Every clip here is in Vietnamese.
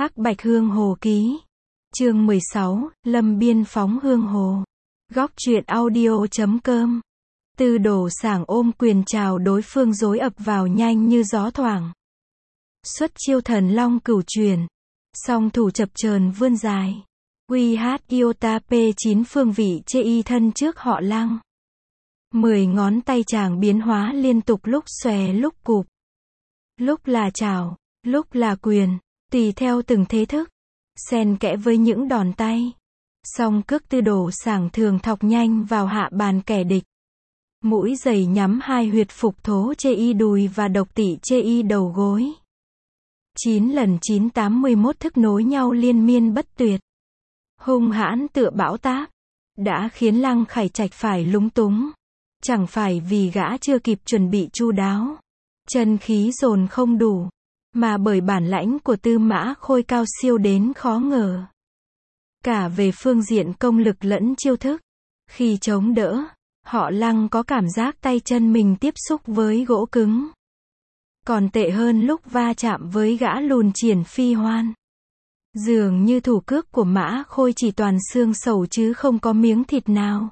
Hắc Bạch Hương Hồ Ký. Chương 16, Lâm Biên phóng hương hồ. Góc truyện audio.com. Tư Đồ Sảng ôm quyền chào đối phương rối ập vào nhanh như gió thoảng. Xuất chiêu thần long cửu truyền. Song thủ chập chờn vươn dài. Uy hát iota P9 phương vị chê y thân trước họ Lăng. 10 ngón tay chàng biến hóa liên tục, lúc xòe lúc cụp. Lúc là chảo, lúc là quyền, tùy theo từng thế thức. Xen kẽ với những đòn tay. Song cước Tư Đồ Sảng thường thọc nhanh vào hạ bàn kẻ địch. Mũi giày nhắm hai huyệt phục thố chê y đùi và độc tỵ chê y đầu gối. 9 lần 981 thức nối nhau liên miên bất tuyệt. Hung hãn tựa bão táp. Đã khiến Lăng Khải Trạch phải lúng túng. Chẳng phải vì gã chưa kịp chuẩn bị chu đáo, chân khí dồn không đủ, mà bởi bản lãnh của Tư Mã Khôi cao siêu đến khó ngờ. Cả về phương diện công lực lẫn chiêu thức. Khi chống đỡ, họ Lăng có cảm giác tay chân mình tiếp xúc với gỗ cứng. Còn tệ hơn lúc va chạm với gã lùn Triển Phi Hoan. Dường như thủ cước của Mã Khôi chỉ toàn xương sầu chứ không có miếng thịt nào.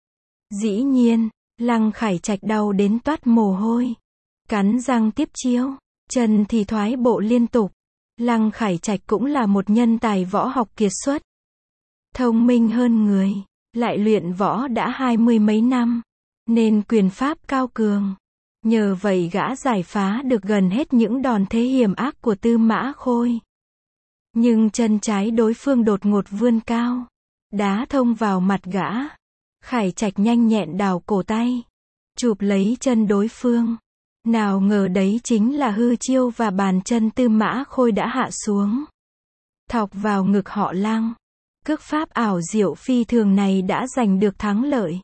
Dĩ nhiên, Lăng Khải Trạch đau đến toát mồ hôi. Cắn răng tiếp chiêu, chân thì thoái bộ liên tục. Lăng Khải Trạch cũng là một nhân tài võ học kiệt xuất. Thông minh hơn người, lại luyện võ đã 20 mấy năm, nên quyền pháp cao cường. Nhờ vậy gã giải phá được gần hết những đòn thế hiểm ác của Tư Mã Khôi. Nhưng chân trái đối phương đột ngột vươn cao, đá thông vào mặt gã. Khải Trạch nhanh nhẹn đào cổ tay, chụp lấy chân đối phương. Nào ngờ đấy chính là hư chiêu và bàn chân Tư Mã Khôi đã hạ xuống. Thọc vào ngực họ Lăng. Cước pháp ảo diệu phi thường này đã giành được thắng lợi.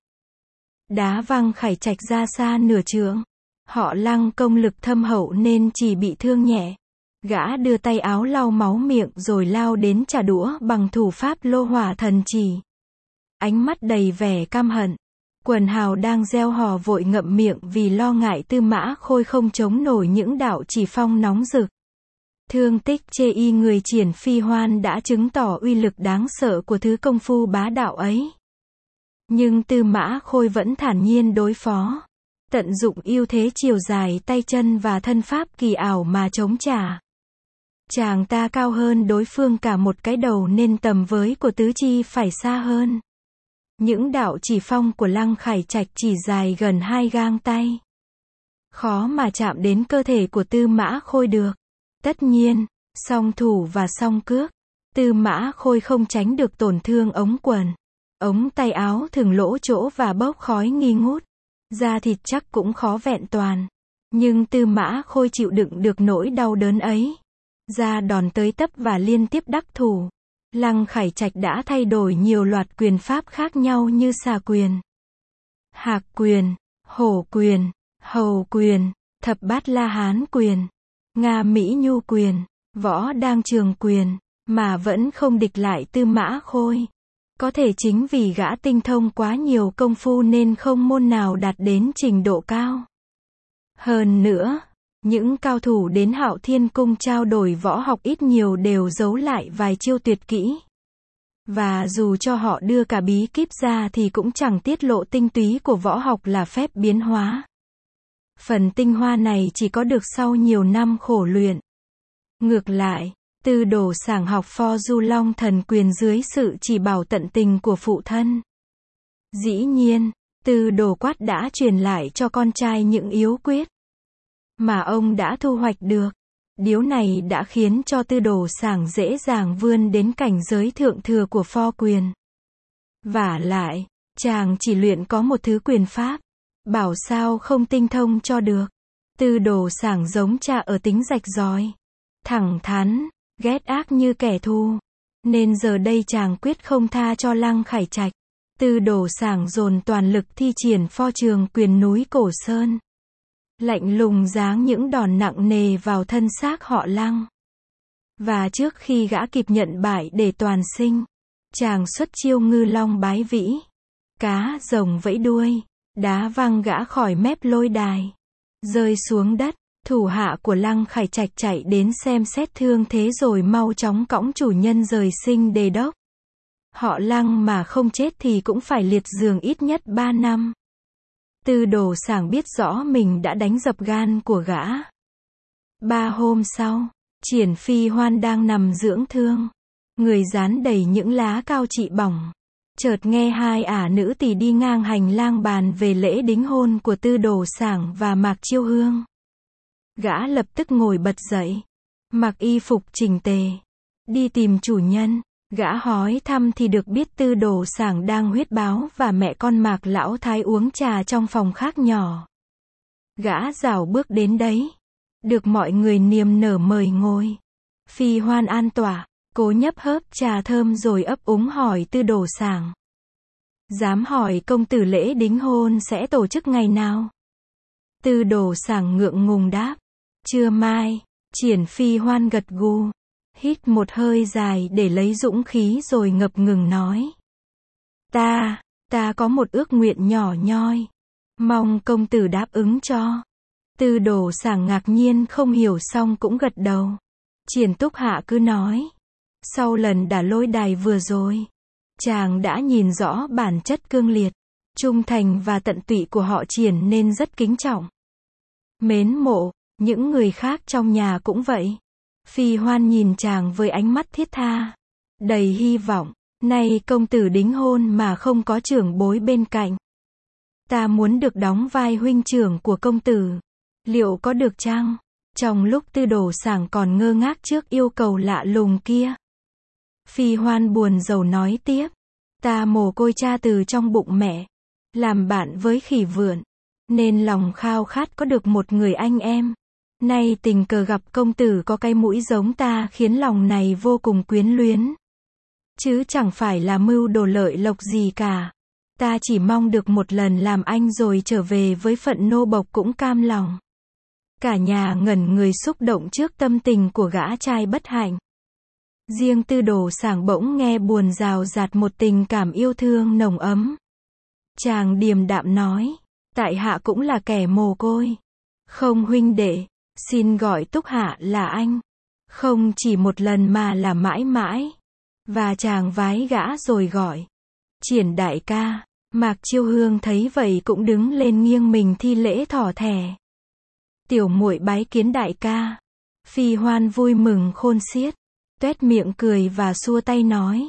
Đá văng Khải Trạch ra xa nửa trượng. Họ Lăng công lực thâm hậu nên chỉ bị thương nhẹ. Gã đưa tay áo lau máu miệng rồi lao đến trả đũa bằng thủ pháp Lô Hỏa Thần Chỉ. Ánh mắt đầy vẻ căm hận. Quần hào đang reo hò vội ngậm miệng vì lo ngại Tư Mã Khôi không chống nổi những đạo chỉ phong nóng rực. Thương tích chê y người Triển Phi Hoan đã chứng tỏ uy lực đáng sợ của thứ công phu bá đạo ấy. Nhưng Tư Mã Khôi vẫn thản nhiên đối phó. Tận dụng ưu thế chiều dài tay chân và thân pháp kỳ ảo mà chống trả. Chàng ta cao hơn đối phương cả một cái đầu nên tầm với của tứ chi phải xa hơn. Những đạo chỉ phong của Lăng Khải Trạch chỉ dài gần 2 gang tay. Khó mà chạm đến cơ thể của Tư Mã Khôi được. Tất nhiên, song thủ và song cước, Tư Mã Khôi không tránh được tổn thương ống quần. Ống tay áo thường lỗ chỗ và bốc khói nghi ngút. Da thịt chắc cũng khó vẹn toàn. Nhưng Tư Mã Khôi chịu đựng được nỗi đau đớn ấy. Ra đòn tới tấp và liên tiếp đắc thủ. Lăng Khải Trạch đã thay đổi nhiều loạt quyền pháp khác nhau như xà quyền, hạc quyền, hổ quyền, hầu quyền, thập bát la hán quyền, Nga Mỹ Nhu quyền, võ đang trường quyền, mà vẫn không địch lại Tư Mã Khôi. Có thể chính vì gã tinh thông quá nhiều công phu nên không môn nào đạt đến trình độ cao. Hơn nữa, những cao thủ đến Hạo Thiên Cung trao đổi võ học ít nhiều đều giấu lại vài chiêu tuyệt kỹ. Và dù cho họ đưa cả bí kíp ra thì cũng chẳng tiết lộ tinh túy của võ học là phép biến hóa. Phần tinh hoa này chỉ có được sau nhiều năm khổ luyện. Ngược lại, Tư Đồ Sảng học Pho Du Long Thần Quyền dưới sự chỉ bảo tận tình của phụ thân. Dĩ nhiên, Tư Đồ Quát đã truyền lại cho con trai những yếu quyết mà ông đã thu hoạch được. Điều này đã khiến cho Tư Đồ Sảng dễ dàng vươn đến cảnh giới thượng thừa của Pho quyền. Vả lại, chàng chỉ luyện có một thứ quyền pháp, bảo sao không tinh thông cho được. Tư Đồ Sảng giống cha ở tính rạch ròi, thẳng thắn, ghét ác như kẻ thù. Nên giờ đây chàng quyết không tha cho Lăng Khải Trạch. Tư Đồ Sảng dồn toàn lực thi triển Pho Trường Quyền núi Cổ Sơn. Lạnh lùng giáng những đòn nặng nề vào thân xác họ Lăng. Và trước khi gã kịp nhận bại để toàn sinh, chàng xuất chiêu Ngư Long Bái Vĩ. Cá rồng vẫy đuôi, đá văng gã khỏi mép lôi đài, rơi xuống đất. Thủ hạ của Lăng Khải Trạch chạy đến xem xét thương thế rồi mau chóng cõng chủ nhân rời Sinh Đề Đốc. Họ Lăng mà không chết thì cũng phải liệt giường ít nhất 3 năm. Tư Đồ Sảng biết rõ mình đã đánh dập gan của gã. 3 hôm sau, Triển Phi Hoan đang nằm dưỡng thương. Người dán đầy những lá cao trị bỏng. Chợt nghe 2 ả nữ tỳ đi ngang hành lang bàn về lễ đính hôn của Tư Đồ Sảng và Mạc Chiêu Hương. Gã lập tức ngồi bật dậy, mặc y phục chỉnh tề, đi tìm chủ nhân. Gã hỏi thăm thì được biết Tư Đồ Sảng đang huyết báo và mẹ con Mạc Lão Thái uống trà trong phòng khác nhỏ. Gã rảo bước đến đấy, được mọi người niềm nở mời ngồi. Phi Hoan an tọa, cố nhấp hớp trà thơm rồi ấp úng hỏi Tư Đồ Sảng. Dám hỏi công tử lễ đính hôn sẽ tổ chức ngày nào? Tư Đồ Sảng ngượng ngùng đáp. Trưa mai. Triển Phi Hoan gật gù, hít một hơi dài để lấy dũng khí rồi ngập ngừng nói. Ta có một ước nguyện nhỏ nhoi. Mong công tử đáp ứng cho. Tư Đồ Sảng ngạc nhiên không hiểu xong cũng gật đầu. Triển Túc Hạ cứ nói. Sau lần đả lôi đài vừa rồi, chàng đã nhìn rõ bản chất cương liệt, trung thành và tận tụy của họ Triển nên rất kính trọng, mến mộ. Những người khác trong nhà cũng vậy. Phi Hoan nhìn chàng với ánh mắt thiết tha, đầy hy vọng. Nay công tử đính hôn mà không có trưởng bối bên cạnh. Ta muốn được đóng vai huynh trưởng của công tử. Liệu có được chăng? Trong lúc Tư Đồ Sảng còn ngơ ngác trước yêu cầu lạ lùng kia, Phi Hoan buồn rầu nói tiếp. Ta mồ côi cha từ trong bụng mẹ, làm bạn với khỉ vượn, nên lòng khao khát có được một người anh em. Nay tình cờ gặp công tử có cái mũi giống ta khiến lòng này vô cùng quyến luyến. Chứ chẳng phải là mưu đồ lợi lộc gì cả. Ta chỉ mong được một lần làm anh rồi trở về với phận nô bộc cũng cam lòng. Cả nhà ngẩn người xúc động trước tâm tình của gã trai bất hạnh. Riêng Tư Đồ Sảng bỗng nghe buồn rào rạt một tình cảm yêu thương nồng ấm. Chàng điềm đạm nói. Tại hạ cũng là kẻ mồ côi. Không huynh đệ, xin gọi Túc Hạ là anh. Không chỉ một lần mà là mãi mãi. Và chàng vái gã rồi gọi. Triển đại ca. Mạc Chiêu Hương thấy vậy cũng đứng lên nghiêng mình thi lễ thỏ thẻ. Tiểu muội bái kiến đại ca. Phi Hoan vui mừng khôn xiết, tuét miệng cười và xua tay nói.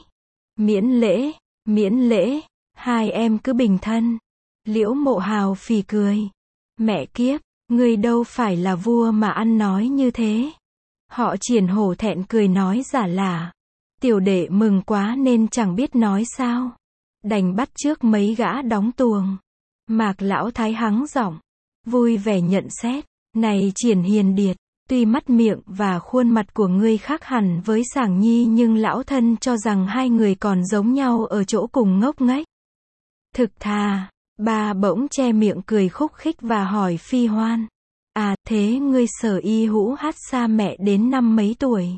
Miễn lễ, hai em cứ bình thân. Liễu Mộ Hào phì cười. Mẹ kiếp, người đâu phải là vua mà ăn nói như thế. Họ Triển hổ thẹn cười nói giả lả. Tiểu đệ mừng quá nên chẳng biết nói sao. Đành bắt trước mấy gã đóng tuồng. Mạc Lão Thái hắng giọng, vui vẻ nhận xét. Này Triển hiền điệt, tuy mắt miệng và khuôn mặt của ngươi khác hẳn với Sảng Nhi nhưng lão thân cho rằng hai người còn giống nhau ở chỗ cùng ngốc nghếch. Thực thà. Bà bỗng che miệng cười khúc khích và hỏi Phi Hoan. À, thế ngươi Sở Y Hữu hát xa mẹ đến năm mấy tuổi?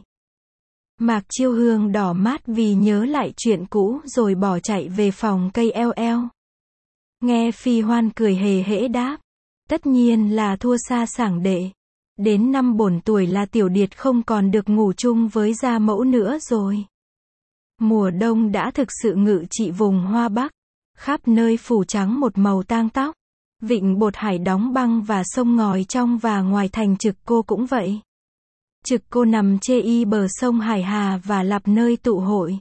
Mạc Chiêu Hương đỏ mắt vì nhớ lại chuyện cũ rồi bỏ chạy về phòng cây eo. Nghe Phi Hoan cười hề hễ đáp. Tất nhiên là thua xa Sảng đệ. Đến năm bổn tuổi là tiểu điệt không còn được ngủ chung với gia mẫu nữa rồi. Mùa đông đã thực sự ngự trị vùng Hoa Bắc. Khắp nơi phủ trắng một màu tang tóc. Vịnh Bột Hải đóng băng và sông ngòi trong và ngoài thành Trực Cô cũng vậy. Trực Cô nằm chê y bờ sông Hải Hà và lập nơi tụ hội.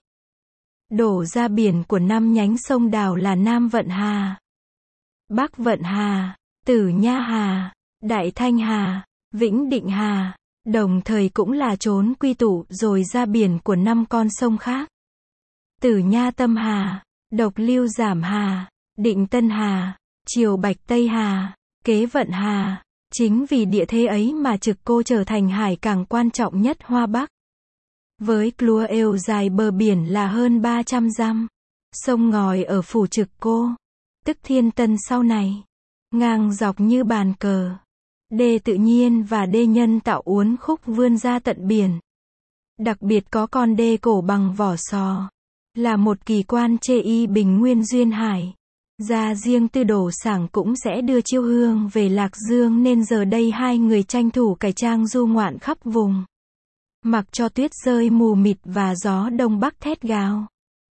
Đổ ra biển của 5 nhánh sông đào là Nam Vận Hà, Bắc Vận Hà, Tử Nha Hà, Đại Thanh Hà, Vĩnh Định Hà, đồng thời cũng là chốn quy tụ rồi ra biển của 5 con sông khác. Tử Nha Tâm Hà, Độc Lưu Giảm Hà, Định Tân Hà, Triều Bạch Tây Hà, Kế Vận Hà. Chính vì địa thế ấy mà Trực Cô trở thành hải cảng quan trọng nhất Hoa Bắc. Với Clua eo dài bờ biển là hơn 300 dặm. Sông ngòi ở phủ Trực Cô, tức Thiên Tân sau này, ngang dọc như bàn cờ. Đê tự nhiên và đê nhân tạo uốn khúc vươn ra tận biển. Đặc biệt có con đê cổ bằng vỏ sò, là một kỳ quan chê y bình nguyên duyên hải. Ra riêng Tư Đồ Sảng cũng sẽ đưa Chiêu Hương về Lạc Dương nên giờ đây hai người tranh thủ cải trang du ngoạn khắp vùng. Mặc cho tuyết rơi mù mịt và gió đông bắc thét gào.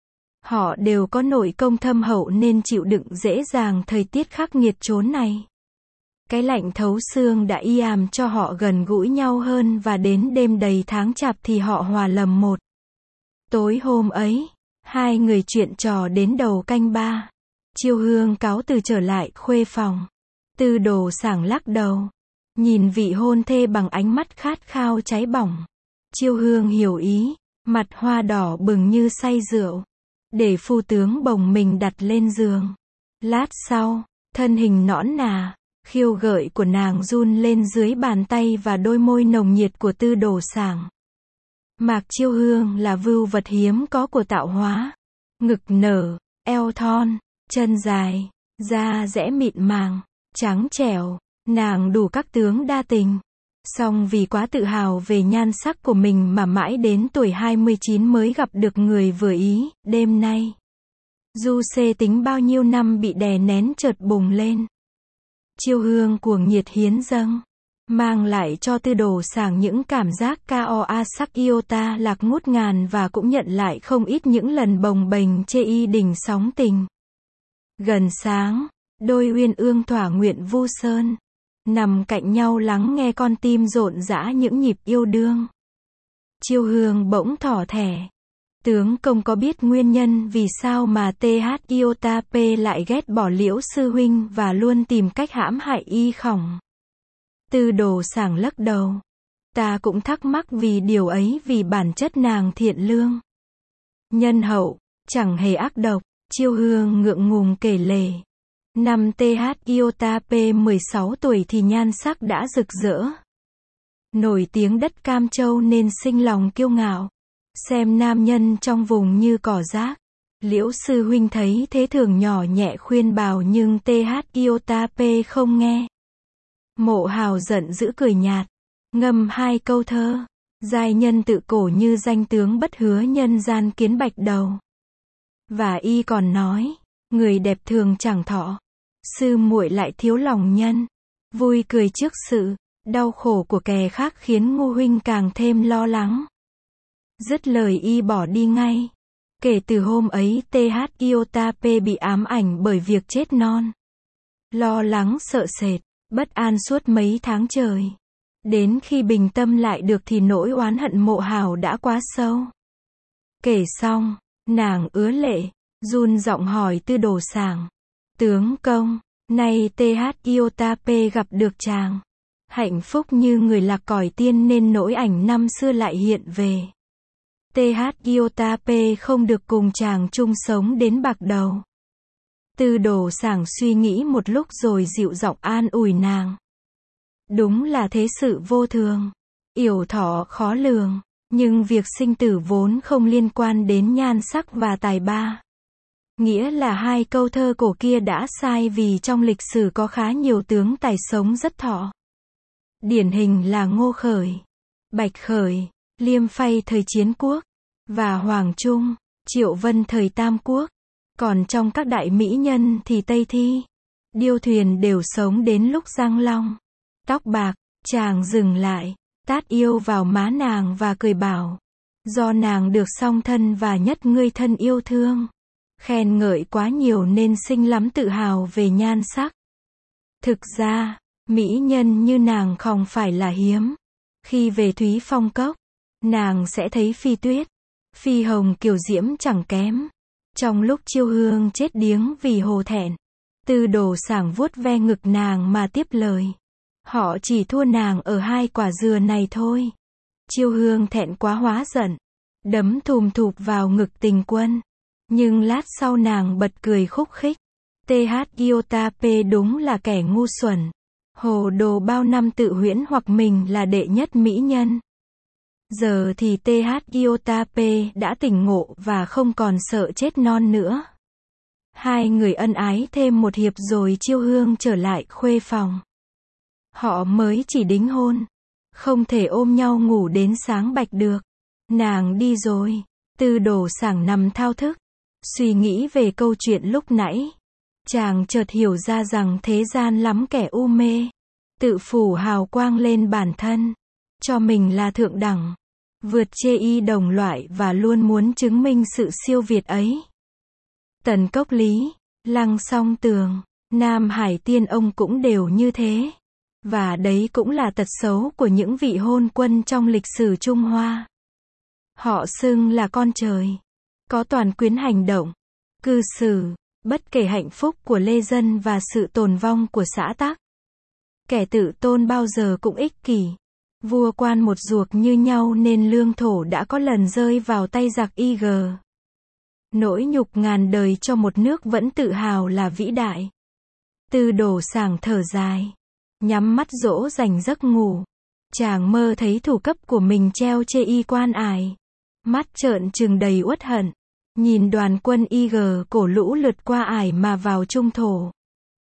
Họ đều có nội công thâm hậu nên chịu đựng dễ dàng thời tiết khắc nghiệt chốn này. Cái lạnh thấu xương đã làm cho họ gần gũi nhau hơn và đến đêm đầy tháng chạp thì họ hòa lầm một. Tối hôm ấy, hai người chuyện trò đến đầu canh 3. Chiêu Hương cáo từ trở lại khuê phòng. Tư Đồ Sảng lắc đầu, nhìn vị hôn thê bằng ánh mắt khát khao cháy bỏng. Chiêu Hương hiểu ý, mặt hoa đỏ bừng như say rượu, để phu tướng bồng mình đặt lên giường. Lát sau, thân hình nõn nà, khiêu gợi của nàng run lên dưới bàn tay và đôi môi nồng nhiệt của Tư Đồ Sảng. Mạc Chiêu Hương là vưu vật hiếm có của tạo hóa. Ngực nở, eo thon, chân dài, da dẻ mịn màng, trắng trẻo, nàng đủ các tướng đa tình. Song vì quá tự hào về nhan sắc của mình mà mãi đến tuổi 29 mới gặp được người vừa ý. Đêm nay, du xê tính bao nhiêu năm bị đè nén chợt bùng lên. Chiêu Hương cuồng nhiệt hiến dâng, mang lại cho Tư Đồ Sảng những cảm giác koa sắc iota lạc ngút ngàn và cũng nhận lại không ít những lần bồng bềnh chê y đỉnh sóng tình. Gần sáng, đôi uyên ương thỏa nguyện vu sơn, nằm cạnh nhau lắng nghe con tim rộn rã những nhịp yêu đương. Chiêu Hương bỗng thỏ thẻ. Tướng công có biết nguyên nhân vì sao mà TH Iota P lại ghét bỏ Liễu sư huynh và luôn tìm cách hãm hại y khổng? Tư Đồ Sảng lắc đầu. Ta cũng thắc mắc vì điều ấy, vì bản chất nàng thiện lương, nhân hậu, chẳng hề ác độc. Chiêu Hương ngượng ngùng kể lể. Năm TH Iota P 16 tuổi thì nhan sắc đã rực rỡ, nổi tiếng đất Cam Châu nên sinh lòng kiêu ngạo, xem nam nhân trong vùng như cỏ rác. Liễu sư huynh thấy thế thường nhỏ nhẹ khuyên bảo nhưng TH Iota P không nghe. Mộ Hào giận dữ cười nhạt, ngâm hai câu thơ. Giai nhân tự cổ như danh tướng bất hứa nhân gian kiến bạch đầu. Và y còn nói, người đẹp thường chẳng thọ, sư muội lại thiếu lòng nhân. Vui cười trước sự đau khổ của kẻ khác khiến Ngô huynh càng thêm lo lắng. Dứt lời y bỏ đi ngay. Kể từ hôm ấy TH Iota P bị ám ảnh bởi việc chết non. Lo lắng sợ sệt, bất an suốt mấy tháng trời. Đến khi bình tâm lại được thì nỗi oán hận Mộ Hào đã quá sâu. Kể xong, nàng ứa lệ, run giọng hỏi Tư Đồ Sảng. Tướng công, nay TH Iota P gặp được chàng. Hạnh phúc như người lạc cõi tiên nên nỗi ảnh năm xưa lại hiện về. TH Iota P không được cùng chàng chung sống đến bạc đầu. Tư Đồ Sảng suy nghĩ một lúc rồi dịu giọng an ủi nàng. Đúng là thế sự vô thường, yểu thọ khó lường, nhưng việc sinh tử vốn không liên quan đến nhan sắc và tài ba. Nghĩa là hai câu thơ cổ kia đã sai vì trong lịch sử có khá nhiều tướng tài sống rất thọ. Điển hình là Ngô Khởi, Bạch Khởi, Liêm Phay thời Chiến Quốc, và Hoàng Trung, Triệu Vân thời Tam Quốc. Còn trong các đại mỹ nhân thì Tây Thi, Điêu Thuyền đều sống đến lúc răng long. Tóc bạc, chàng dừng lại, tát yêu vào má nàng và cười bảo. Do nàng được song thân và nhất ngươi thân yêu thương. Khen ngợi quá nhiều nên sinh lắm tự hào về nhan sắc. Thực ra, mỹ nhân như nàng không phải là hiếm. Khi về Thúy Phong Cốc, nàng sẽ thấy Phi Tuyết, Phi Hồng kiều diễm chẳng kém. Trong lúc Chiêu Hương chết điếng vì hổ thẹn, Tư Đồ Sảng vuốt ve ngực nàng mà tiếp lời. Họ chỉ thua nàng ở hai quả dừa này thôi. Chiêu Hương thẹn quá hóa giận, đấm thùm thụp vào ngực Tình Quân. Nhưng lát sau nàng bật cười khúc khích. TH Iota P đúng là kẻ ngu xuẩn. Hồ đồ bao năm tự huyễn hoặc mình là đệ nhất mỹ nhân. Giờ thì TH Iota P đã tỉnh ngộ và không còn sợ chết non nữa. Hai người ân ái thêm một hiệp rồi Chiêu Hương trở lại khuê phòng. Họ mới chỉ đính hôn, không thể ôm nhau ngủ đến sáng bạch được. Nàng đi rồi, Tư Đồ Sảng nằm thao thức, suy nghĩ về câu chuyện lúc nãy. Chàng chợt hiểu ra rằng thế gian lắm kẻ u mê, tự phủ hào quang lên bản thân, cho mình là thượng đẳng, vượt chê y đồng loại và luôn muốn chứng minh sự siêu việt ấy. Tần Cốc Lý, Lăng Song Tường, Nam Hải Tiên ông cũng đều như thế. Và đấy cũng là tật xấu của những vị hôn quân trong lịch sử Trung Hoa. Họ xưng là con trời, có toàn quyền hành động, cư xử, bất kể hạnh phúc của lê dân và sự tồn vong của xã tắc. Kẻ tự tôn bao giờ cũng ích kỷ. Vua quan một ruột như nhau nên lương thổ đã có lần rơi vào tay giặc IG. Nỗi nhục ngàn đời cho một nước vẫn tự hào là vĩ đại. Tư Đồ Sảng thở dài, nhắm mắt dỗ dành giấc ngủ. Chàng mơ thấy thủ cấp của mình treo chê y quan ải. Mắt trợn trừng đầy uất hận. Nhìn đoàn quân IG cổ lũ lượt qua ải mà vào trung thổ.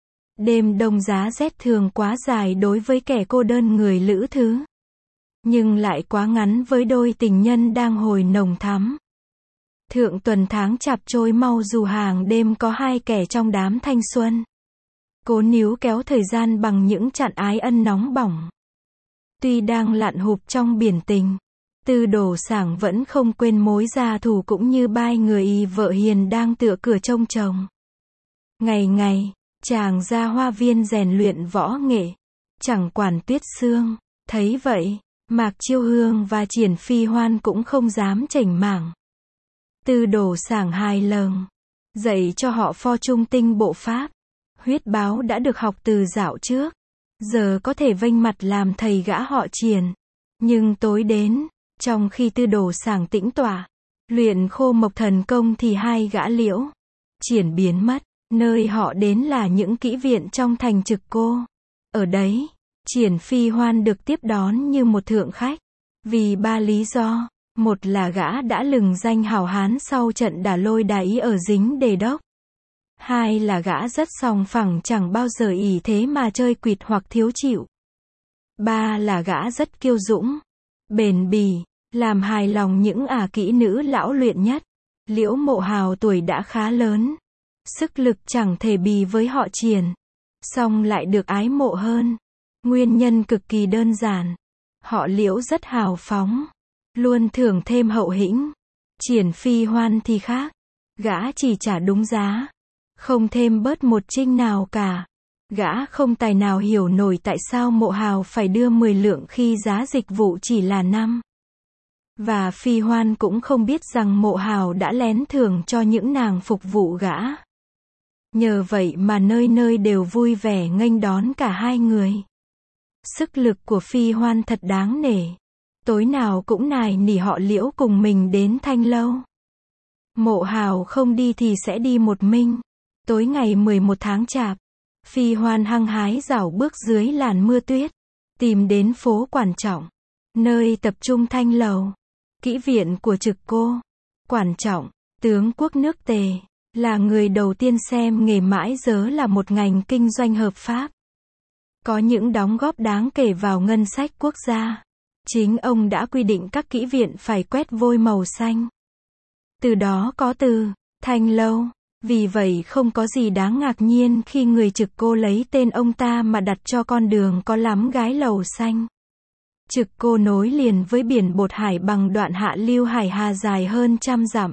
Đêm đông giá rét thường quá dài đối với kẻ cô đơn người lữ thứ. Nhưng lại quá ngắn với đôi tình nhân đang hồi nồng thắm. Thượng tuần tháng chạp trôi mau dù hàng đêm có hai kẻ trong đám thanh xuân. Cố níu kéo thời gian bằng những trận ái ân nóng bỏng. Tuy đang lặn hụp trong biển tình, Tư Đồ Sảng vẫn không quên mối gia thù cũng như bai người vợ hiền đang tựa cửa trông chồng. Ngày ngày, chàng ra hoa viên rèn luyện võ nghệ, chẳng quản tuyết sương. Thấy vậy, Mạc Chiêu Hương và Triển Phi Hoan cũng không dám chểnh mảng. Tư Đồ Sảng hài lòng, dạy cho họ pho trung tinh bộ pháp. Huyết báo đã được học từ dạo trước, giờ có thể vênh mặt làm thầy gã họ Triển. Nhưng tối đến, trong khi Tư Đồ Sảng tĩnh tọa, luyện khô mộc thần công thì hai gã Liễu, Triển biến mất. Nơi họ đến là những kỹ viện trong thành Trực Cô. Ở đấy, Triển Phi Hoan được tiếp đón như một thượng khách. Vì ba lý do. Một là gã đã lừng danh hào hán sau trận đả lôi đà ý ở Dính Đề Đốc. Hai là gã rất sòng phẳng chẳng bao giờ ỷ thế mà chơi quỵt hoặc thiếu chịu. Ba là gã rất kiêu dũng, bền bỉ, làm hài lòng những kỹ nữ lão luyện nhất. Liễu Mộ Hào tuổi đã khá lớn, sức lực chẳng thể bì với họ Triển, song lại được ái mộ hơn. Nguyên nhân cực kỳ đơn giản. Họ Liễu rất hào phóng, luôn thưởng thêm hậu hĩnh. Triển Phi Hoan thì khác, gã chỉ trả đúng giá, không thêm bớt một trinh nào cả. Gã không tài nào hiểu nổi tại sao Mộ Hào phải đưa 10 lượng khi giá dịch vụ chỉ là 5. Và Phi Hoan cũng không biết rằng Mộ Hào đã lén thưởng cho những nàng phục vụ gã. Nhờ vậy mà nơi nơi đều vui vẻ nghênh đón cả hai người. Sức lực của Phi Hoan thật đáng nể. Tối nào cũng nài nỉ họ Liễu cùng mình đến Thanh Lâu. Mộ Hào không đi thì sẽ đi một mình. Tối ngày 11 tháng Chạp, Phi Hoan hăng hái rảo bước dưới làn mưa tuyết, tìm đến phố Quản Trọng, nơi tập trung Thanh Lầu, kỹ viện của Trực Cô. Quản Trọng, tướng quốc nước Tề, là người đầu tiên xem nghề mãi dớ là một ngành kinh doanh hợp pháp. Có những đóng góp đáng kể vào ngân sách quốc gia. Chính ông đã quy định các kỹ viện phải quét vôi màu xanh. Từ đó có từ Thanh Lâu. Vì vậy không có gì đáng ngạc nhiên khi người Trực Cô lấy tên ông ta mà đặt cho con đường có lắm gái lầu xanh. Trực Cô nối liền với biển Bột Hải bằng đoạn hạ lưu Hải Hà dài hơn 100 dặm.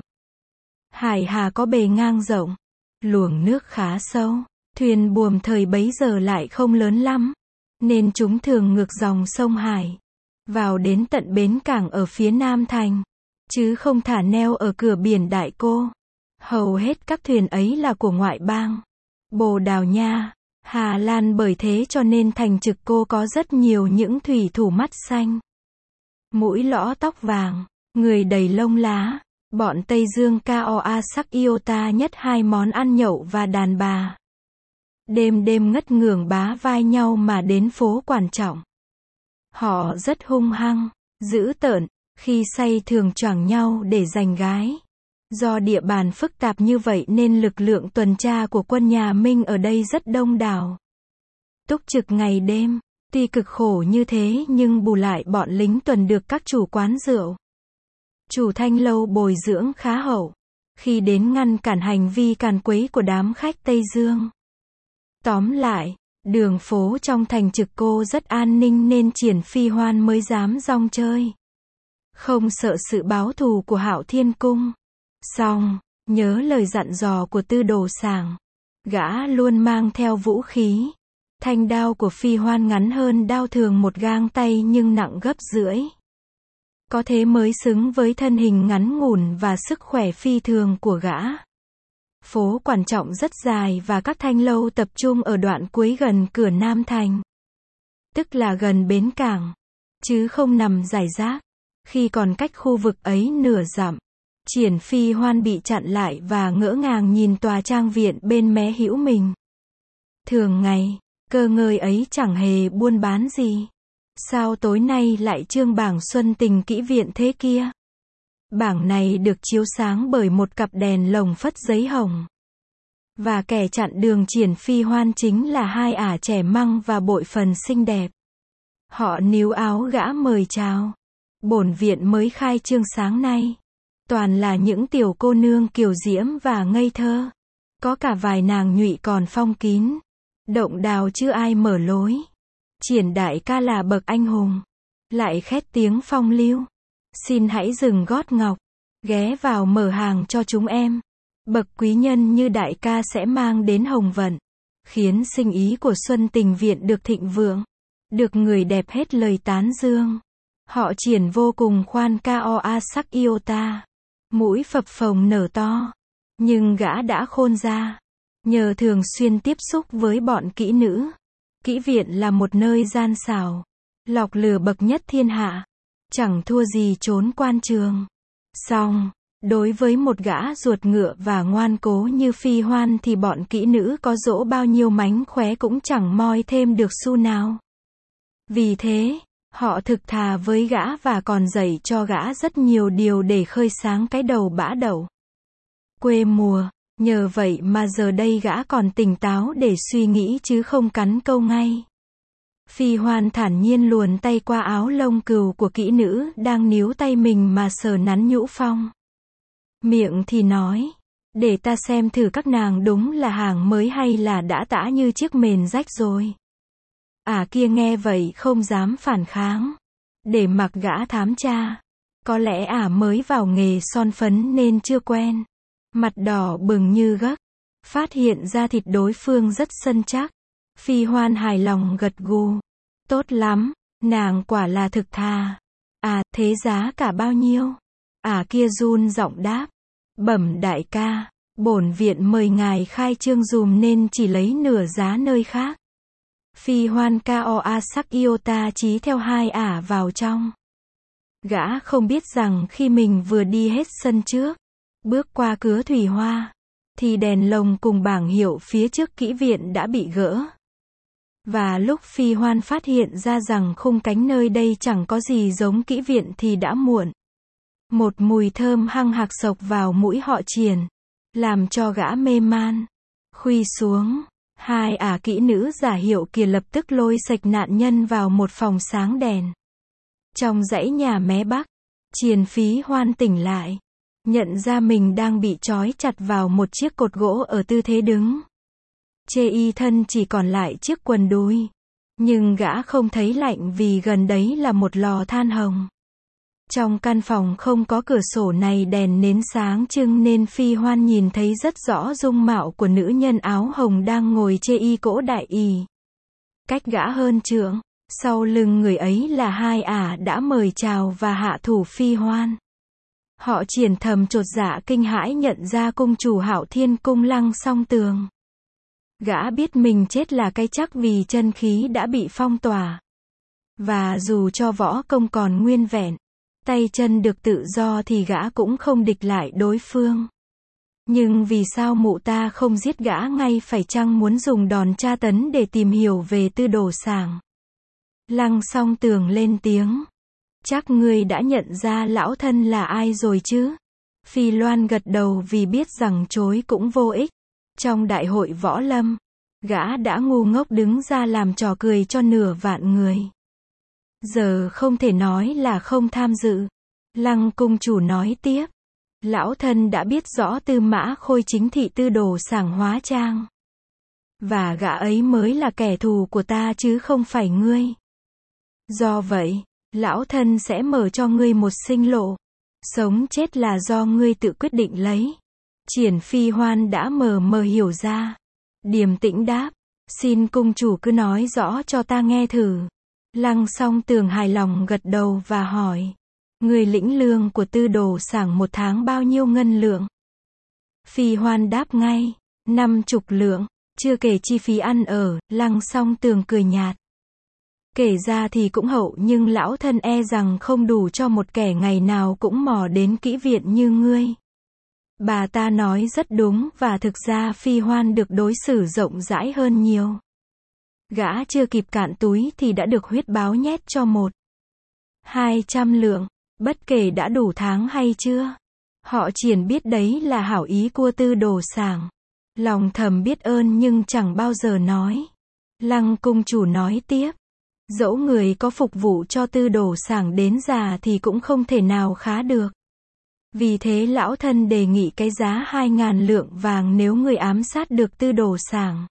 Hải Hà có bề ngang rộng, luồng nước khá sâu, thuyền buồm thời bấy giờ lại không lớn lắm, nên chúng thường ngược dòng sông Hải, vào đến tận bến cảng ở phía Nam thành, chứ không thả neo ở cửa biển Đại Cô. Hầu hết các thuyền ấy là của ngoại bang, Bồ Đào Nha, Hà Lan, bởi thế cho nên thành Trực Cô có rất nhiều những thủy thủ mắt xanh, mũi lõ tóc vàng, người đầy lông lá. Bọn Tây Dương KOA sắc iota nhất hai món ăn nhậu và đàn bà. Đêm đêm ngất ngưởng bá vai nhau mà đến phố Quản Trọng. Họ rất hung hăng, dữ tợn, khi say thường choảng nhau để giành gái. Do địa bàn phức tạp như vậy nên lực lượng tuần tra của quân nhà Minh ở đây rất đông đảo. Túc trực ngày đêm, tuy cực khổ như thế nhưng bù lại bọn lính tuần được các chủ quán rượu, chủ thanh lâu bồi dưỡng khá hậu. khi đến ngăn cản hành vi càn quấy của đám khách Tây Dương. Tóm lại, đường phố trong thành Trực Cô rất an ninh nên Triển Phi Hoan mới dám rong chơi. Không sợ sự báo thù của Hạo Thiên Cung. Song, nhớ lời dặn dò của Tư Đồ Sảng. Gã luôn mang theo vũ khí. Thanh đao của Phi Hoan ngắn hơn đao thường một gang tay nhưng nặng gấp rưỡi. Có thế mới xứng với thân hình ngắn ngủn và sức khỏe phi thường của gã. Phố quan trọng rất dài và các thanh lâu tập trung ở đoạn cuối gần cửa Nam Thành. Tức là gần bến cảng. Chứ không nằm rải rác. Khi còn cách khu vực ấy nửa dặm, Triển Phi Hoan bị chặn lại và ngỡ ngàng nhìn tòa trang viện bên mé hữu mình. Thường ngày, cơ ngơi ấy chẳng hề buôn bán gì. Sao tối nay lại trương bảng Xuân Tình Kỹ Viện thế kia? Bảng này được chiếu sáng bởi một cặp đèn lồng phất giấy hồng. Và kẻ chặn đường Triển Phi Hoan chính là hai ả trẻ măng và bội phần xinh đẹp. Họ níu áo gã mời chào. Bổn viện mới khai trương sáng nay. Toàn là những tiểu cô nương kiều diễm và ngây thơ. Có cả vài nàng nhụy còn phong kín. Động đào chưa ai mở lối. Triển đại ca là bậc anh hùng. Lại khét tiếng phong lưu. Xin hãy dừng gót ngọc. Ghé vào mở hàng cho chúng em. Bậc quý nhân như đại ca sẽ mang đến hồng vận. Khiến sinh ý của Xuân Tình Viện được thịnh vượng. Được người đẹp hết lời tán dương. Họ Triển vô cùng khoan ca o a sắc yêu ta. Mũi phập phồng nở to. Nhưng gã đã khôn ra. Nhờ thường xuyên tiếp xúc với bọn kỹ nữ. Kỹ viện là một nơi gian xảo. Lọc lừa bậc nhất thiên hạ. Chẳng thua gì trốn quan trường. Song, đối với một gã ruột ngựa và ngoan cố như Phi Hoan thì bọn kỹ nữ có dỗ bao nhiêu mánh khóe cũng chẳng moi thêm được xu nào. Vì thế, họ thực thà với gã và còn dạy cho gã rất nhiều điều để khơi sáng cái đầu bã đậu. Quê mùa, nhờ vậy mà giờ đây gã còn tỉnh táo để suy nghĩ chứ không cắn câu ngay. Phi Hoan thản nhiên luồn tay qua áo lông cừu của kỹ nữ đang níu tay mình mà sờ nắn nhũ phong. Miệng thì nói, để ta xem thử các nàng đúng là hàng mới hay là đã tã như chiếc mền rách rồi. Kia nghe vậy không dám phản kháng. Để mặc gã thám tra. Có lẽ mới vào nghề son phấn nên chưa quen. Mặt đỏ bừng như gấc. Phát hiện ra thịt đối phương rất săn chắc. Phi Hoan hài lòng gật gù. Tốt lắm, nàng quả là thực thà. Thế giá cả bao nhiêu? Kia run giọng đáp. Bẩm đại ca, bổn viện mời ngài khai trương dùm nên chỉ lấy nửa giá nơi khác. Phi Hoan ca o a sắc yêu ta chí theo hai ả vào trong. Gã không biết rằng khi mình vừa đi hết sân trước, bước qua cứa thủy hoa, thì đèn lồng cùng bảng hiệu phía trước kỹ viện đã bị gỡ. Và lúc Phi Hoan phát hiện ra rằng khung cánh nơi đây chẳng có gì giống kỹ viện thì đã muộn. Một mùi thơm hăng hạc sộc vào mũi họ Triển, làm cho gã mê man. Khuy xuống, hai ả kỹ nữ giả hiệu kia lập tức lôi sạch nạn nhân vào một phòng sáng đèn. Trong dãy nhà mé Bắc, Triển Phi Hoan tỉnh lại, nhận ra mình đang bị trói chặt vào một chiếc cột gỗ ở tư thế đứng. Chê y thân chỉ còn lại chiếc quần đùi. Nhưng gã không thấy lạnh vì gần đấy là một lò than hồng. Trong căn phòng không có cửa sổ này đèn nến sáng trưng nên Phi Hoan nhìn thấy rất rõ dung mạo của nữ nhân áo hồng đang ngồi chê y cỗ đại ỷ. Cách gã hơn trượng, sau lưng người ấy là hai ả đã mời chào và hạ thủ Phi Hoan. Họ Triển thầm chột dạ kinh hãi nhận ra cung chủ Hạo Thiên Cung Lăng Song Tường. Gã biết mình chết là cái chắc vì chân khí đã bị phong tỏa. Và dù cho võ công còn nguyên vẹn, tay chân được tự do thì gã cũng không địch lại đối phương. Nhưng vì sao mụ ta không giết gã ngay, phải chăng muốn dùng đòn tra tấn để tìm hiểu về Tư Đồ Sảng? Lăng Song Tường lên tiếng. Chắc ngươi đã nhận ra lão thân là ai rồi chứ? Phi Loan gật đầu vì biết rằng chối cũng vô ích. Trong đại hội võ lâm, gã đã ngu ngốc đứng ra làm trò cười cho nửa vạn người. Giờ không thể nói là không tham dự. Lăng cung chủ nói tiếp. Lão thân đã biết rõ Tư Mã Khôi chính thị Tư Đồ Sảng hóa trang. Và gã ấy mới là kẻ thù của ta chứ không phải ngươi. Do vậy, lão thân sẽ mở cho ngươi một sinh lộ. Sống chết là do ngươi tự quyết định lấy. Triển Phi Hoan đã mờ mờ hiểu ra. Điềm tĩnh đáp, xin cung chủ cứ nói rõ cho ta nghe thử. Lăng Song Tường hài lòng gật đầu và hỏi. Người lĩnh lương của Tư Đồ Sảng một tháng bao nhiêu ngân lượng? Phi Hoan đáp ngay, 50 lượng, chưa kể chi phí ăn ở. Lăng Song Tường cười nhạt. Kể ra thì cũng hậu, nhưng lão thân e rằng không đủ cho một kẻ ngày nào cũng mò đến kỹ viện như ngươi. Bà ta nói rất đúng, và thực ra Phi Hoan được đối xử rộng rãi hơn nhiều. Gã chưa kịp cạn túi thì đã được huyết báo nhét cho 100-200 lượng, bất kể đã đủ tháng hay chưa. Họ Triển biết đấy là hảo ý của Tư Đồ Sảng. Lòng thầm biết ơn nhưng chẳng bao giờ nói. Lăng cung chủ nói tiếp. Dẫu người có phục vụ cho Tư Đồ Sảng đến già thì cũng không thể nào khá được. Vì thế lão thân đề nghị cái giá 2.000 lượng vàng nếu người ám sát được Tư Đồ Sảng.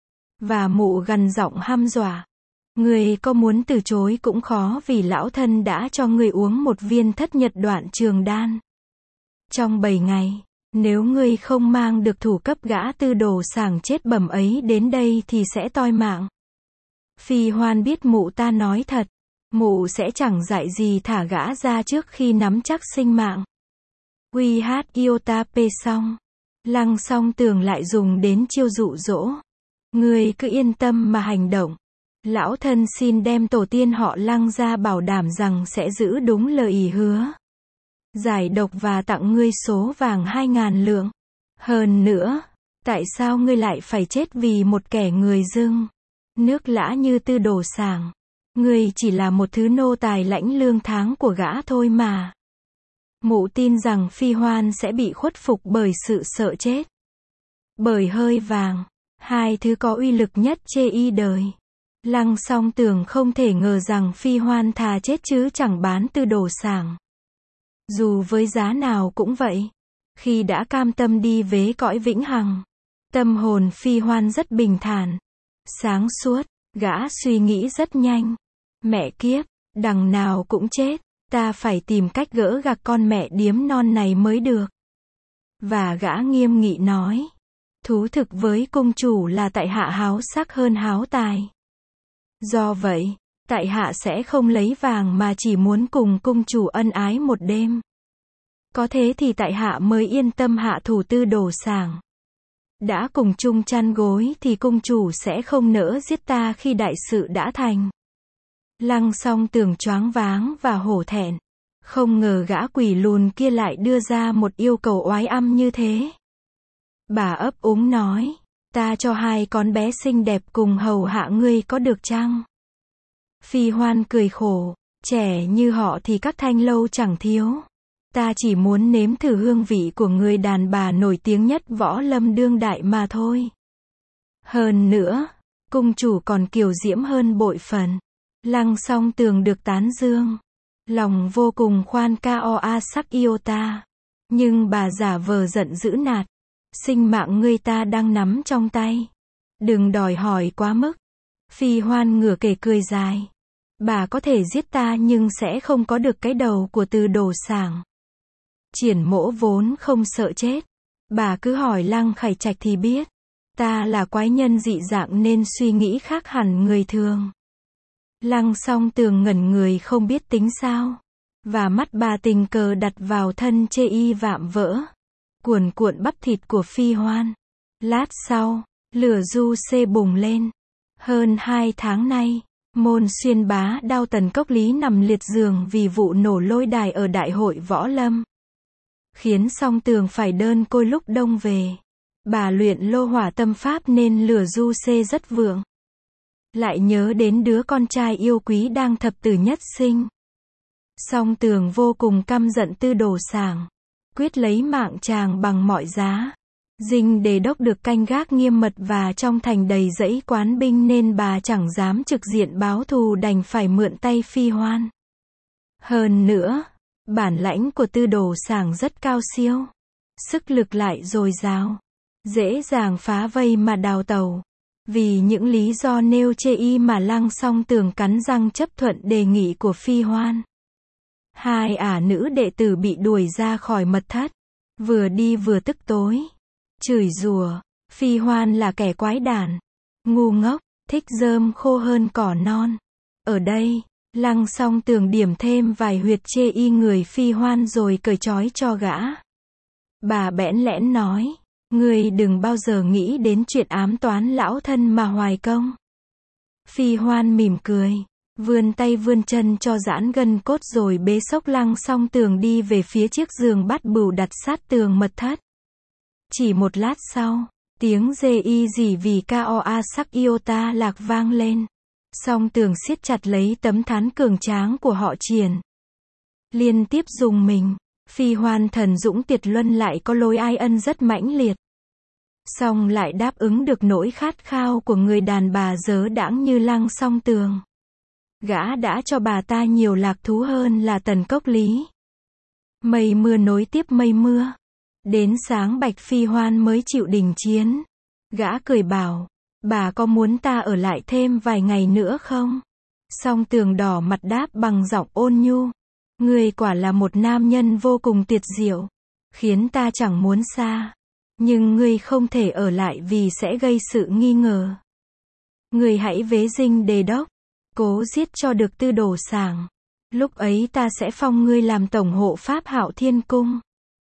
Và mụ gằn giọng hăm dọa. Người có muốn từ chối cũng khó, vì lão thân đã cho người uống một viên Thất Nhật Đoạn Trường Đan. Trong 7 ngày, nếu ngươi không mang được thủ cấp gã Tư Đồ Sảng chết bẩm ấy đến đây thì sẽ toi mạng. Phi Hoan biết mụ ta nói thật. Mụ sẽ chẳng dạy gì thả gã ra trước khi nắm chắc sinh mạng. Quy hát Iota P xong. Lăng Song Tường lại dùng đến chiêu dụ dỗ. Ngươi cứ yên tâm mà hành động. Lão thân xin đem tổ tiên họ Lăng ra bảo đảm rằng sẽ giữ đúng lời ỷ hứa. Giải độc và tặng ngươi số vàng 2.000 lượng. Hơn nữa, tại sao ngươi lại phải chết vì một kẻ người dưng nước lã như Tư Đồ Sảng? Ngươi chỉ là một thứ nô tài lãnh lương tháng của gã thôi mà. Mụ tin rằng Phi Hoan sẽ bị khuất phục bởi sự sợ chết. Bởi hơi vàng, hai thứ có uy lực nhất chê y đời. Lăng Song Tường không thể ngờ rằng Phi Hoan thà chết chứ chẳng bán Tư Đồ Sảng. Dù với giá nào cũng vậy. Khi đã cam tâm đi vế cõi vĩnh hằng, tâm hồn Phi Hoan rất bình thản, sáng suốt. Gã suy nghĩ rất nhanh. Mẹ kiếp, đằng nào cũng chết. Ta phải tìm cách gỡ gạc con mẹ điếm non này mới được. Và gã nghiêm nghị nói. Thú thực với cung chủ là tại hạ háo sắc hơn háo tài. Do vậy, tại hạ sẽ không lấy vàng mà chỉ muốn cùng cung chủ ân ái một đêm. Có thế thì tại hạ mới yên tâm hạ thủ Tư Đồ Sảng. Đã cùng chung chăn gối thì cung chủ sẽ không nỡ giết ta khi đại sự đã thành. Lăng Song Tường choáng váng và hổ thẹn. Không ngờ gã quỷ lùn kia lại đưa ra một yêu cầu oái âm như thế. Bà ấp úng nói. Ta cho 2 con bé xinh đẹp cùng hầu hạ ngươi có được chăng? Phi Hoan cười khổ. Trẻ như họ thì các thanh lâu chẳng thiếu. Ta chỉ muốn nếm thử hương vị của người đàn bà nổi tiếng nhất võ lâm đương đại mà thôi. Hơn nữa, cung chủ còn kiều diễm hơn bội phần. Lăng Song Tường được tán dương. Lòng vô cùng khoan ca sắc Iota. Nhưng bà giả vờ giận dữ nạt. Sinh mạng ngươi ta đang nắm trong tay. Đừng đòi hỏi quá mức. Phi Hoan ngửa kể cười dài. Bà có thể giết ta nhưng sẽ không có được cái đầu của Tư Đồ Sảng. Triển Mỗ vốn không sợ chết. Bà cứ hỏi Lăng Khải Trạch thì biết. Ta là quái nhân dị dạng nên suy nghĩ khác hẳn người thường. Lăng Song Tường ngẩn người không biết tính sao. Và mắt bà tình cờ đặt vào thân chê y vạm vỡ. Cuồn cuộn bắp thịt của Phi Hoan. Lát sau, lửa du xê bùng lên. Hơn 2 tháng nay, Môn Xuyên bá Đao Tần Cốc Lý nằm liệt giường vì vụ nổ lôi đài ở Đại hội Võ Lâm. Khiến Song Tường phải đơn côi lúc đông về. Bà luyện lô hỏa tâm pháp nên lửa du xê rất vượng. Lại nhớ đến đứa con trai yêu quý đang thập tử nhất sinh. Song Tường vô cùng căm giận Tư Đồ Sảng. Quyết lấy mạng chàng bằng mọi giá. Dinh Đề Đốc được canh gác nghiêm mật và trong thành đầy dãy quán binh nên bà chẳng dám trực diện báo thù đành phải mượn tay Phi Hoan. Hơn nữa, Bản lãnh của Tư Đồ Sảng rất cao siêu. Sức lực lại dồi dào. Dễ dàng phá vây mà đào tẩu. Vì những lý do nêu chê y mà Lăng Song Tường cắn răng chấp thuận đề nghị của Phi Hoan. Hai ả nữ đệ tử bị đuổi ra khỏi mật thất. Vừa đi vừa tức tối. Chửi rủa, Phi Hoan là kẻ quái đản. Ngu ngốc, thích rơm khô hơn cỏ non. Ở đây, Lăng Song Tường điểm thêm vài huyệt chê y người Phi Hoan rồi cởi trói cho gã. Bà bẽn lẽn nói, ngươi đừng bao giờ nghĩ đến chuyện ám toán lão thân mà hoài công. Phi Hoan mỉm cười, vươn tay vươn chân cho giãn gân cốt rồi bế xốc Lăng Song Tường đi về phía chiếc giường bắt bửu đặt sát tường mật thất. Chỉ một lát sau, tiếng dê y rỉ vì Koa sắc iota lạc vang lên. Song Tường siết chặt lấy tấm thán cường tráng của họ Triển. Liên tiếp dùng mình, Phi Hoan thần dũng tuyệt luân lại có lối ai ân rất mãnh liệt. Song lại đáp ứng được nỗi khát khao của người đàn bà dớ đãng như Lăng Song Tường. Gã đã cho bà ta nhiều lạc thú hơn là Tần Cốc Lý. Mây mưa nối tiếp mây mưa. Đến sáng Bạch Phi Hoan mới chịu đình chiến. Gã cười bảo, bà có muốn ta ở lại thêm vài ngày nữa không? Song Tường đỏ mặt đáp bằng giọng ôn nhu. Ngươi quả là một nam nhân vô cùng tuyệt diệu, khiến ta chẳng muốn xa. Nhưng ngươi không thể ở lại vì sẽ gây sự nghi ngờ. Ngươi hãy vế Dinh Đề Đốc, cố giết cho được Tư Đồ Sảng. Lúc ấy ta sẽ phong ngươi làm tổng hộ pháp Hạo Thiên Cung.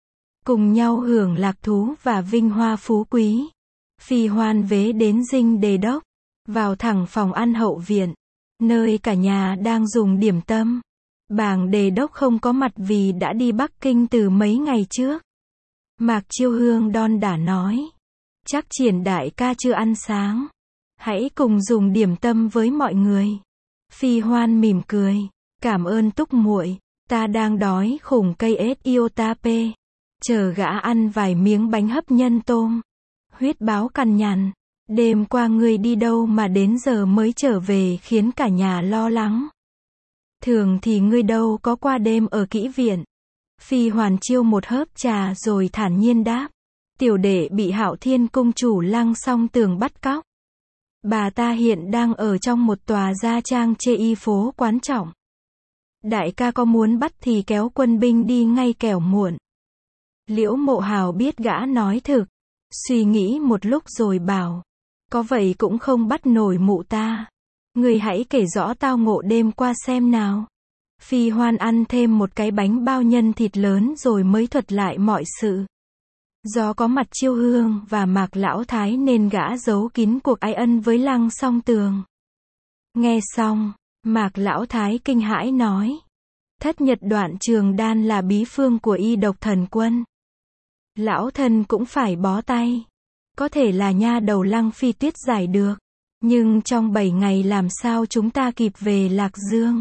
Cùng nhau hưởng lạc thú và vinh hoa phú quý. Phi Hoan vế đến Dinh Đề Đốc, vào thẳng phòng ăn hậu viện, nơi cả nhà đang dùng điểm tâm. Bàng Đề Đốc không có mặt vì đã đi Bắc Kinh từ mấy ngày trước. Mạc Chiêu Hương đon đả nói, chắc Triển đại ca chưa ăn sáng. Hãy cùng dùng điểm tâm với mọi người. Phi Hoan mỉm cười, cảm ơn Túc muội, ta đang đói khủng cây ết iota p. Chờ gã ăn vài miếng bánh hấp nhân tôm. Huyết báo cằn nhằn, đêm qua ngươi đi đâu mà đến giờ mới trở về khiến cả nhà lo lắng. Thường thì ngươi đâu có qua đêm ở kỹ viện. Phi Hoàn chiêu một hớp trà rồi thản nhiên đáp, tiểu đệ bị Hạo Thiên Cung chủ Lăng Song Tường bắt cóc. Bà ta hiện đang ở trong một tòa gia trang chê y phố Quán Trọng. Đại ca có muốn bắt thì kéo quân binh đi ngay kẻo muộn. Liễu Mộ Hào biết gã nói thực, suy nghĩ một lúc rồi bảo, có vậy cũng không bắt nổi mụ ta. Người hãy kể rõ tao ngộ đêm qua xem nào. Phi Hoan ăn thêm một cái bánh bao nhân thịt lớn rồi mới thuật lại mọi sự. Do có mặt Chiêu Hương và Mạc Lão Thái nên gã giấu kín cuộc ái ân với Lăng Song Tường. Nghe xong, Mạc Lão Thái kinh hãi nói, Thất Nhật Đoạn Trường Đan là bí phương của Y Độc Thần Quân. Lão thân cũng phải bó tay. Có thể là nha đầu Lăng Phi Tuyết giải được. Nhưng trong 7 ngày làm sao chúng ta kịp về Lạc Dương?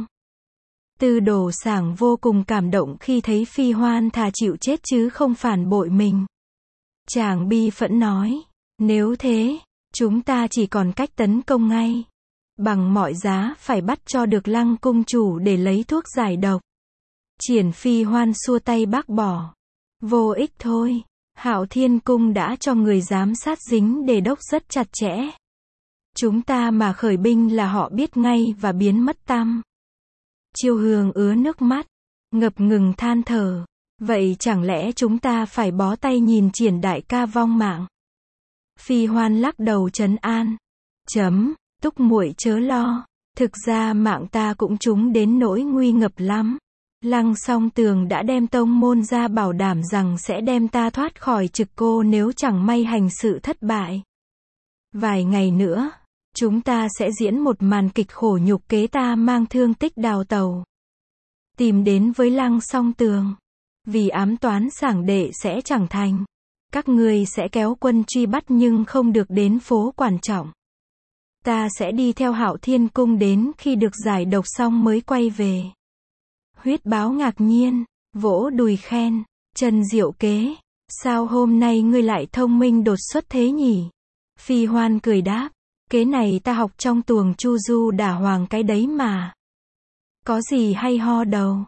Tư Đồ Sảng vô cùng cảm động khi thấy Phi Hoan thà chịu chết chứ không phản bội mình. Chàng bi phẫn nói, nếu thế, chúng ta chỉ còn cách tấn công ngay. Bằng mọi giá phải bắt cho được Lăng cung chủ để lấy thuốc giải độc. Triển Phi Hoan xua tay bác bỏ. Vô ích thôi, Hạo Thiên Cung đã cho người giám sát Dính Đề Đốc rất chặt chẽ. Chúng ta mà khởi binh là họ biết ngay và biến mất tăm. Chiêu Hương ứa nước mắt, ngập ngừng than thở. Vậy chẳng lẽ chúng ta phải bó tay nhìn Triển đại ca vong mạng? Phi Hoan lắc đầu trấn an. Túc muội chớ lo. Thực ra mạng ta cũng trúng đến nỗi nguy ngập lắm. Lăng Song Tường đã đem tông môn ra bảo đảm rằng sẽ đem ta thoát khỏi Trực Cô nếu chẳng may hành sự thất bại. Vài ngày nữa, chúng ta sẽ diễn một màn kịch khổ nhục kế ta mang thương tích đào tàu. Tìm đến với Lăng Song Tường. Vì ám toán Sảng đệ sẽ chẳng thành. Các ngươi sẽ kéo quân truy bắt nhưng không được đến phố Quan Trọng. Ta sẽ đi theo Hạo Thiên Cung đến khi được giải độc xong mới quay về. Huyết báo ngạc nhiên, vỗ đùi khen, Trần diệu kế, sao hôm nay ngươi lại thông minh đột xuất thế nhỉ? Phi Hoan cười đáp, kế này ta học trong tuồng Chu Du Đả Hoàng cái đấy mà. Có gì hay ho đâu.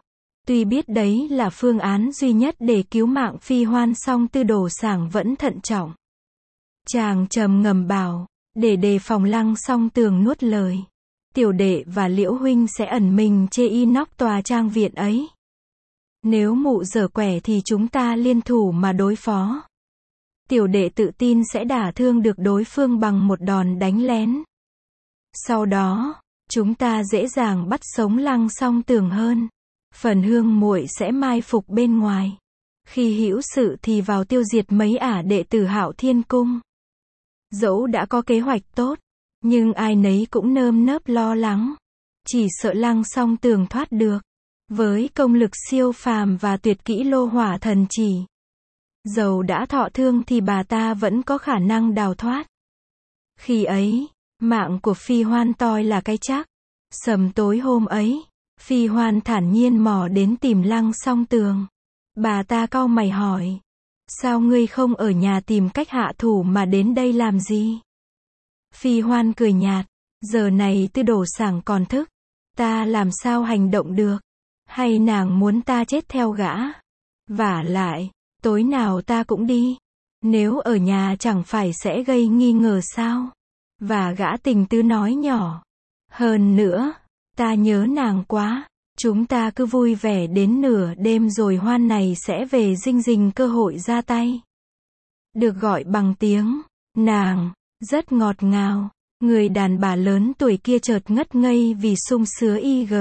Tuy biết đấy là phương án duy nhất để cứu mạng Phi Hoan song Tư Đồ Sảng vẫn thận trọng. Chàng trầm ngâm bảo, để đề phòng Lăng Song Tường nuốt lời. Tiểu đệ và Liễu huynh sẽ ẩn mình chê inox tòa trang viện ấy. Nếu mụ dở quẻ thì chúng ta liên thủ mà đối phó. Tiểu đệ tự tin sẽ đả thương được đối phương bằng một đòn đánh lén. Sau đó, chúng ta dễ dàng bắt sống Lăng Song Tường hơn. Phần Hương muội sẽ mai phục bên ngoài. Khi hữu sự thì vào tiêu diệt mấy ả đệ tử Hạo Thiên Cung. Dẫu đã có kế hoạch tốt, nhưng ai nấy cũng nơm nớp lo lắng. Chỉ sợ Lăng Song Tường thoát được. Với công lực siêu phàm và tuyệt kỹ lô hỏa thần chỉ. Dầu đã thọ thương thì bà ta vẫn có khả năng đào thoát. Khi ấy, mạng của Phi Hoan toi là cái chắc. Sầm tối hôm ấy, Phi Hoan thản nhiên mò đến tìm Lăng Song Tường. Bà ta cau mày hỏi. Sao ngươi không ở nhà tìm cách hạ thủ mà đến đây làm gì? Phi Hoan cười nhạt. Giờ này Tư Đồ Sảng còn thức. Ta làm sao hành động được? Hay nàng muốn ta chết theo gã? Vả lại, tối nào ta cũng đi. Nếu ở nhà chẳng phải sẽ gây nghi ngờ sao? Và gã tình tứ nói nhỏ. Hơn nữa, ta nhớ nàng quá. Chúng ta cứ vui vẻ đến nửa đêm rồi Hoan này sẽ về dinh dình cơ hội ra tay. Được gọi bằng tiếng nàng, rất ngọt ngào. Người đàn bà lớn tuổi kia chợt ngất ngây vì sung sứa IG.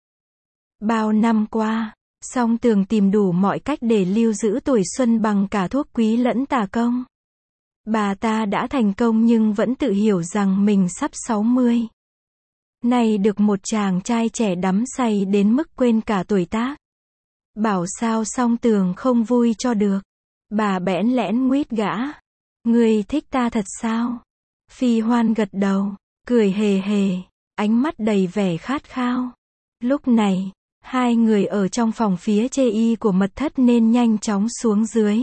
Bao năm qua, Song Tường tìm đủ mọi cách để lưu giữ tuổi xuân bằng cả thuốc quý lẫn tà công. Bà ta đã thành công nhưng vẫn tự hiểu rằng mình sắp 60. Nay được một chàng trai trẻ đắm say đến mức quên cả tuổi tác. Bảo sao Song Tường không vui cho được. Bà bẽn lẽn nguýt gã. Ngươi thích ta thật sao? Phi Hoan gật đầu, cười hề hề, ánh mắt đầy vẻ khát khao. Lúc này, hai người ở trong phòng phía chê y của mật thất nên nhanh chóng xuống dưới.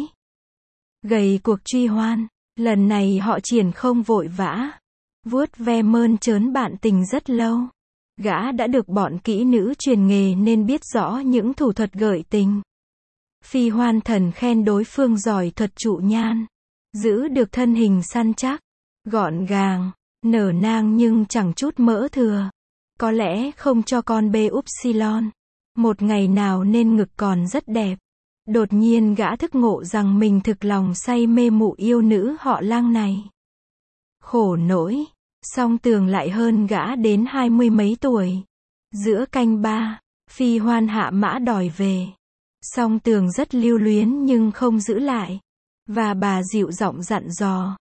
Gầy cuộc truy hoan, lần này họ triển không vội vã. Vuốt ve mơn trớn bạn tình rất lâu. Gã đã được bọn kỹ nữ truyền nghề nên biết rõ những thủ thuật gợi tình. Phi Hoan thần khen đối phương giỏi thuật trụ nhan. Giữ được thân hình săn chắc, gọn gàng, nở nang nhưng chẳng chút mỡ thừa. Có lẽ không cho con bê upsilon. Một ngày nào nên ngực còn rất đẹp. Đột nhiên gã thức ngộ rằng mình thực lòng say mê mụ yêu nữ họ Lăng này. Khổ nỗi, Song Tường lại hơn gã đến 20 mấy tuổi. Giữa canh ba, Phi Hoan hạ mã đòi về. Song Tường rất lưu luyến nhưng không giữ lại. Và bà dịu giọng dặn dò.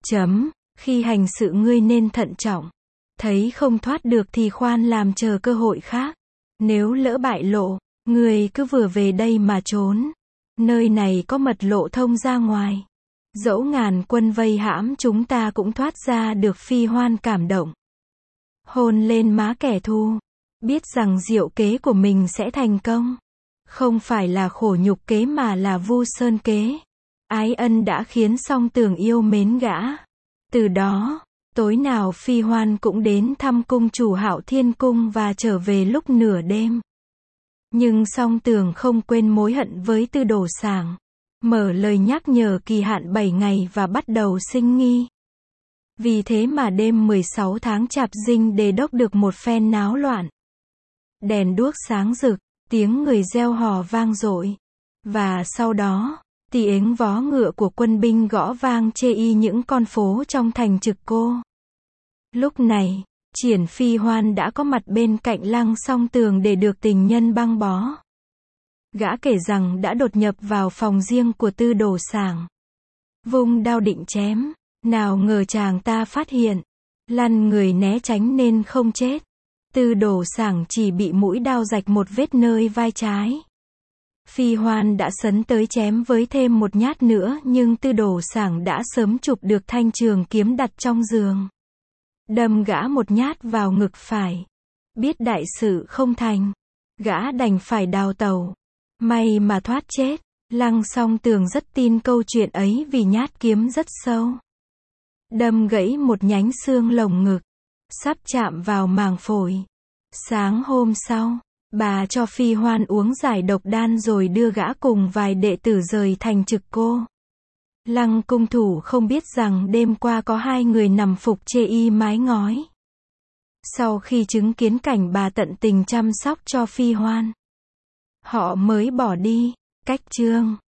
Khi hành sự ngươi nên thận trọng. Thấy không thoát được thì khoan làm chờ cơ hội khác. Nếu lỡ bại lộ, ngươi cứ vừa về đây mà trốn. Nơi này có mật lộ thông ra ngoài. Dẫu ngàn quân vây hãm chúng ta cũng thoát ra được. Phi Hoan cảm động. Hôn lên má kẻ thù. Biết rằng diệu kế của mình sẽ thành công. Không phải là khổ nhục kế mà là vu sơn kế. Ái ân đã khiến Song Tường yêu mến gã. Từ đó, tối nào Phi Hoan cũng đến thăm cung chủ Hạo Thiên Cung và trở về lúc nửa đêm. Nhưng Song Tường không quên mối hận với Tư Đồ Sảng. Mở lời nhắc nhở kỳ hạn 7 ngày và bắt đầu sinh nghi. Vì thế mà đêm 16 tháng Chạp Dinh Đề Đốc được một phen náo loạn. Đèn đuốc sáng rực, tiếng người reo hò vang dội. Và sau đó, tiếng vó ngựa của quân binh gõ vang chê y những con phố trong thành Trực Cô. Lúc này, Triển Phi Hoan đã có mặt bên cạnh Lăng Song Tường để được tình nhân băng bó. Gã kể rằng đã đột nhập vào phòng riêng của Tư Đồ Sảng. Vung đao định chém, nào ngờ chàng ta phát hiện. Lăn người né tránh nên không chết. Tư Đồ Sảng chỉ bị mũi đao rạch một vết nơi vai trái. Phi Hoan đã sấn tới chém với thêm một nhát nữa nhưng Tư Đồ Sảng đã sớm chụp được thanh trường kiếm đặt trong giường. Đâm gã một nhát vào ngực phải. Biết đại sự không thành. Gã đành phải đào tẩu. May mà thoát chết. Lăng Song Tường rất tin câu chuyện ấy vì nhát kiếm rất sâu. Đâm gãy một nhánh xương lồng ngực. Sắp chạm vào màng phổi. Sáng hôm sau, Bà cho Phi Hoan uống giải độc đan rồi đưa gã cùng vài đệ tử rời thành Trực Cô. Lăng cung thủ không biết rằng đêm qua có hai người nằm phục chê y mái ngói. Sau khi chứng kiến cảnh bà tận tình chăm sóc cho Phi Hoan, họ mới bỏ đi. Cách chương